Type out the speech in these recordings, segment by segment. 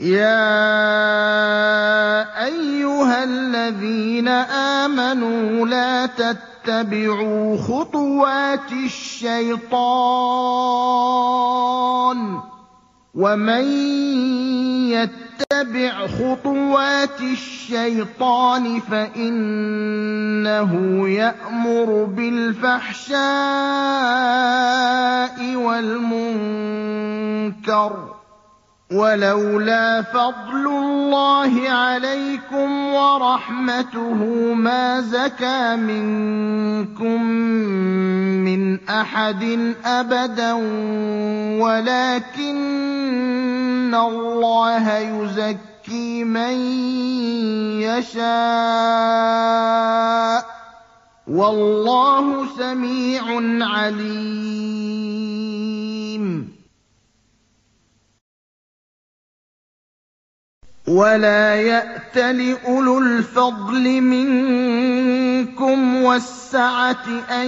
يَا أَيُّهَا الَّذِينَ آمَنُوا لَا تَتَّبِعُوا خُطُوَاتِ الشَّيْطَانِ ۚ وَمَن يَتَّبِعْ خُطُوَاتِ الشَّيْطَانِ فَإِنَّهُ يَأْمُرُ بِالْفَحْشَاءِ وَالْمُنكَرِ ۚ وَلَوْلَا فَضْلُ اللَّهِ عَلَيْكُمْ وَرَحْمَتُهُ مَا زَكَىٰ مِنكُم مِّنْ أَحَدٍ أَبَدًا وَلَٰكِنَّ اللَّهَ يُزَكِّي مَن يَشَاءُ ۗ وَاللَّهُ سَمِيعٌ عَلِيمٌ. وَلَا يَأْتَلِ أُولُو الْفَضْلِ مِنكُمْ وَالسَّعَةِ أَن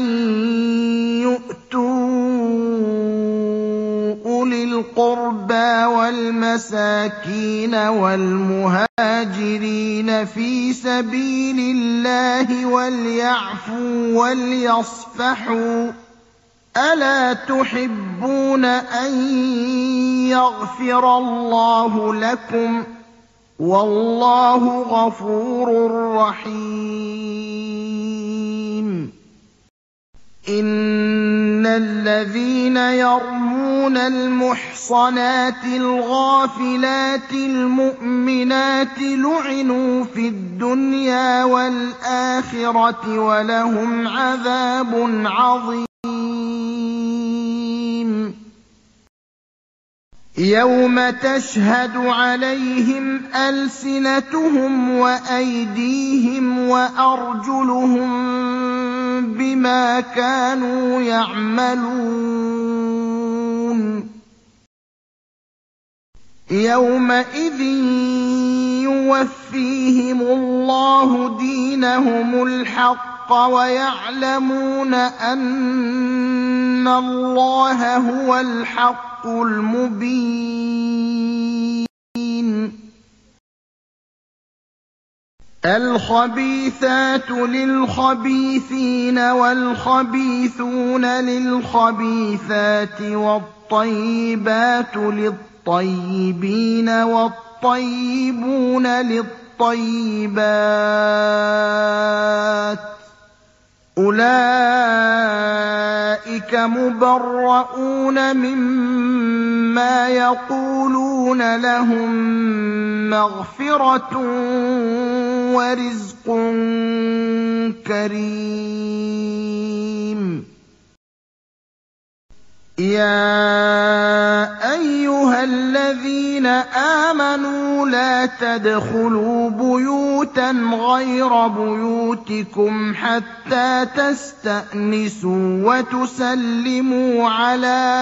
يُؤْتُوا أُولِي الْقُرْبَىٰ وَالْمَسَاكِينَ وَالْمُهَاجِرِينَ فِي سَبِيلِ اللَّهِ وَلْيَعْفُوا وَلْيَصْفَحُوا ۗ أَلَا تُحِبُّونَ أَن يَغْفِرَ اللَّهُ لَكُمْ ۗ وَاللَّهُ غَفُورٌ رَّحِيمٌ. إِنَّ الَّذِينَ يَرْمُونَ الْمُحْصَنَاتِ الْغَافِلَاتِ الْمُؤْمِنَاتِ لُعِنُوا فِي الدُّنْيَا وَالْآخِرَةِ وَلَهُمْ عَذَابٌ عَظِيمٌ. يَوْمَ تَشْهَدُ عَلَيْهِمْ أَلْسِنَتُهُمْ وَأَيْدِيهِمْ وَأَرْجُلُهُم بِمَا كَانُوا يَعْمَلُونَ يَوْمَئِذٍ يُوَفِّيهِمُ اللَّهُ دِينَهُمُ الْحَقَّ وَيَعْلَمُونَ أَنَّ اللَّهَ هُوَ الْحَقُّ الْمُبِينُ. الْخَبِيثَاتُ لِلْخَبِيثِينَ وَالْخَبِيثُونَ لِلْخَبِيثَاتِ وَالطَّيِّبَاتُ لِلطَّيِّبِينَ وَالطَّيِّبُونَ لِلطَّيِّبَاتِ ۚ أُولَٰئِكَ مُبَرَّءُونَ مِمَّا يَقُولُونَ ۖ لَهُم مَّغْفِرَةٌ وَرِزْقٌ كَرِيمٌ. يَا أَيُّهَا الَّذِينَ آمَنُوا لَا تَدْخُلُوا بُيُوتًا غَيْرَ بُيُوتِكُمْ حَتَّىٰ تَسْتَأْنِسُوا وَتُسَلِّمُوا عَلَىٰ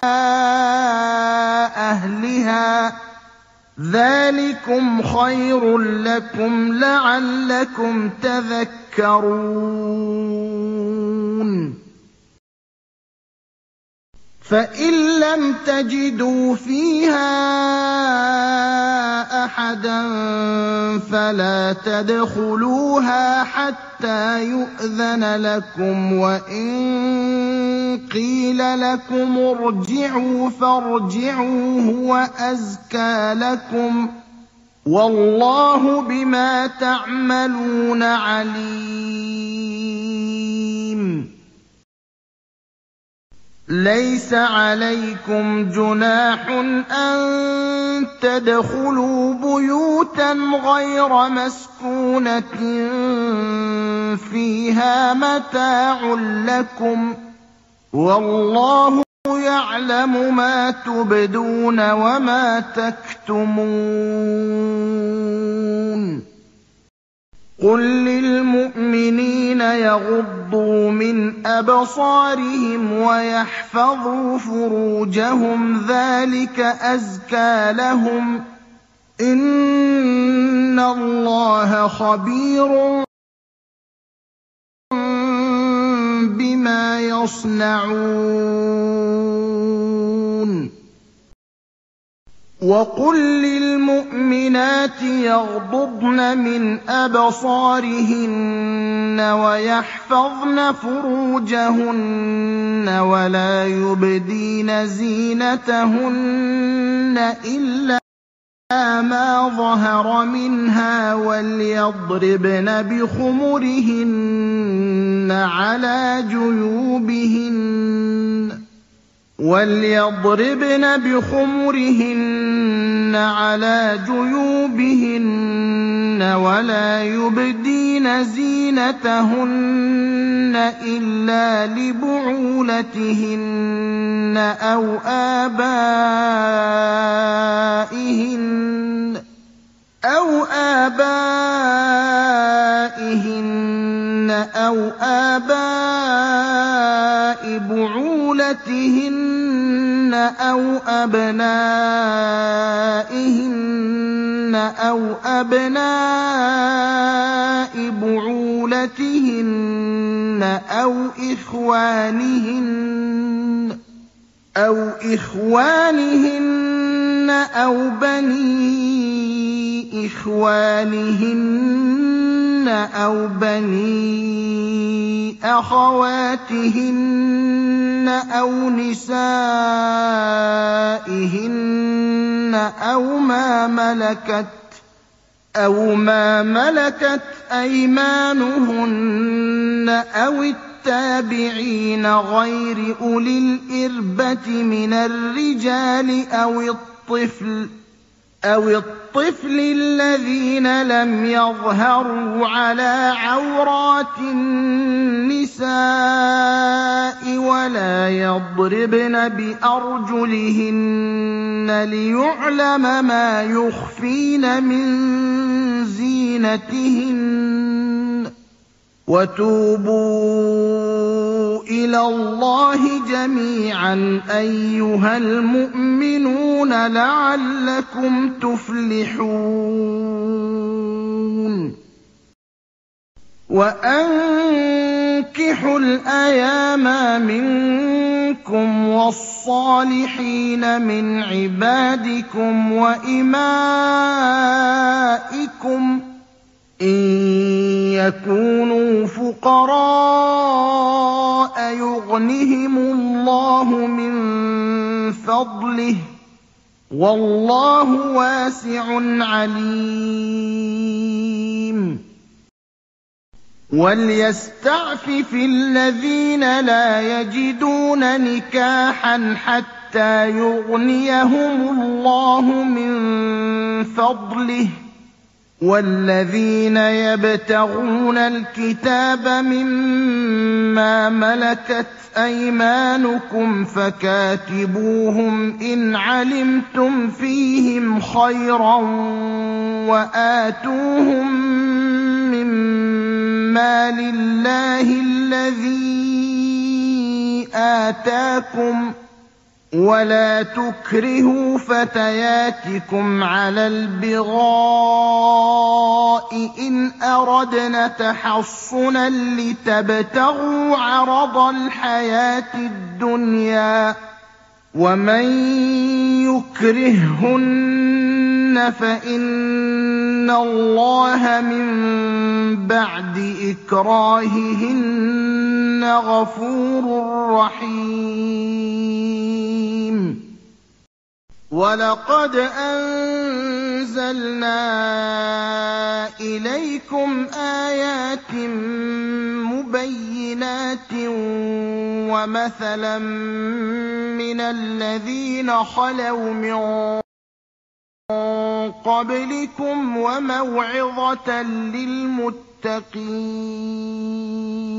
أَهْلِهَا ۚ ذَٰلِكُمْ خَيْرٌ لَّكُمْ لَعَلَّكُمْ تَذَكَّرُونَ. فَإِن لَّمْ تَجِدُوا فِيهَا أَحَدًا فَلَا تَدْخُلُوهَا حَتَّىٰ يُؤْذَنَ لَكُمْ ۖ وَإِن قِيلَ لَكُمُ ارْجِعُوا فَارْجِعُوا هُوَ أَزْكَىٰ لَكُمْ ۚ وَاللَّهُ بِمَا تَعْمَلُونَ عَلِيمٌ. لَيْسَ عَلَيْكُمْ جُنَاحٌ أَن تَدْخُلُوا بُيُوتًا غَيْرَ مَسْكُونَةٍ فِيهَا مَتَاعٌ لَّكُمْ ۚ وَاللَّهُ يَعْلَمُ مَا تُبْدُونَ وَمَا تَكْتُمُونَ. قُل لِّلْمُؤْمِنِينَ يَغُضُّوا مِنْ أَبْصَارِهِمْ وَيَحْفَظُوا فُرُوجَهُمْ ۚ ذَٰلِكَ أَزْكَىٰ لَهُمْ ۗ إِنَّ اللَّهَ خَبِيرٌ بِمَا يَصْنَعُونَ. وَقُل لِّلْمُؤْمِنَاتِ يَغْضُضْنَ مِنْ أَبْصَارِهِنَّ وَيَحْفَظْنَ فُرُوجَهُنَّ وَلَا يُبْدِينَ زِينَتَهُنَّ إِلَّا مَا ظَهَرَ مِنْهَا وَلْيَضْرِبْنَ بِخُمُرِهِنَّ عَلَىٰ جُيُوبِهِنَّ وَلَا يُبْدِينَ زِينَتَهُنَّ إِلَّا لِبُعُولَتِهِنَّ أَوْ آبَائِهِنَّ أَوْ بُعُولَتِهِنَّ أَوْ أَبْنَائِهِنَّ أَوْ أَبْنَاءِ بُعُولَتِهِنَّ أَوْ إِخْوَانِهِنَّ أَوْ بَنِي إِخْوَانِهِنَّ أَوْ بَنِي أَخَوَاتِهِنَّ أَوْ نِسَائِهِنَّ أَوْ مَا مَلَكَتْ أَيْمَانُهُنَّ أَوِ التَّابِعِينَ غَيْرِ أُولِي الْإِرْبَةِ مِنَ الرِّجَالِ أَوِ الطِّفْلِ الَّذِينَ لَمْ يَظْهَرُوا عَلَىٰ عَوْرَاتِ النِّسَاءِ وَلَا يَضْرِبْنَ بِأَرْجُلِهِنَّ لِيُعْلَمَ مَا يُخْفِينَ مِن زِينَتِهِنَّ ۚ وَتُوبُوا إِلَى اللَّهِ جَمِيعًا أَيُّهَا الْمُؤْمِنُونَ لَعَلَّكُمْ تُفْلِحُونَ وَأَنكِحُوا الْأَيَامَ مِنكُمْ وَالصَّالِحِينَ مِنْ عِبَادِكُمْ وَإِمَائِكُمْ إِن يَكُونُوا فُقَرَاءَ يُغْنِهِمُ اللَّهُ مِن فَضْلِهِ ۗ وَاللَّهُ وَاسِعٌ عَلِيمٌ وَلْيَسْتَعْفِفِ الَّذِينَ لَا يَجِدُونَ نِكَاحًا حَتَّىٰ يُغْنِيَهُمُ اللَّهُ مِن فَضْلِهِ ۗ وَالَّذِينَ يَبْتَغُونَ الْكِتَابَ مِمَّا مَلَكَتْ أَيْمَانُكُمْ فَكَاتِبُوهُمْ إِنْ عَلِمْتُمْ فِيهِمْ خَيْرًا وَآتُوهُم مِّن مَّالِ اللَّهِ الَّذِي آتَاكُمْ ۚ وَلَا تُكْرِهُوا فَتَيَاتِكُمْ عَلَى الْبِغَاءِ إِنْ أَرَدْنَ تَحَصُّنًا لِّتَبْتَغُوا عَرَضَ الْحَيَاةِ الدُّنْيَا ۚ وَمَن يُكْرِههُّنَّ فَإِنَّ اللَّهَ مِن بَعْدِ إِكْرَاهِهِنَّ غَفُورٌ رَّحِيمٌ وَلَقَدْ أَنزَلْنَا إِلَيْكُمْ آيَاتٍ مُّبَيِّنَاتٍ وَمَثَلًا مِّنَ الَّذِينَ خَلَوْا مِن قَبْلِكُمْ وَمَوْعِظَةً لِّلْمُتَّقِينَ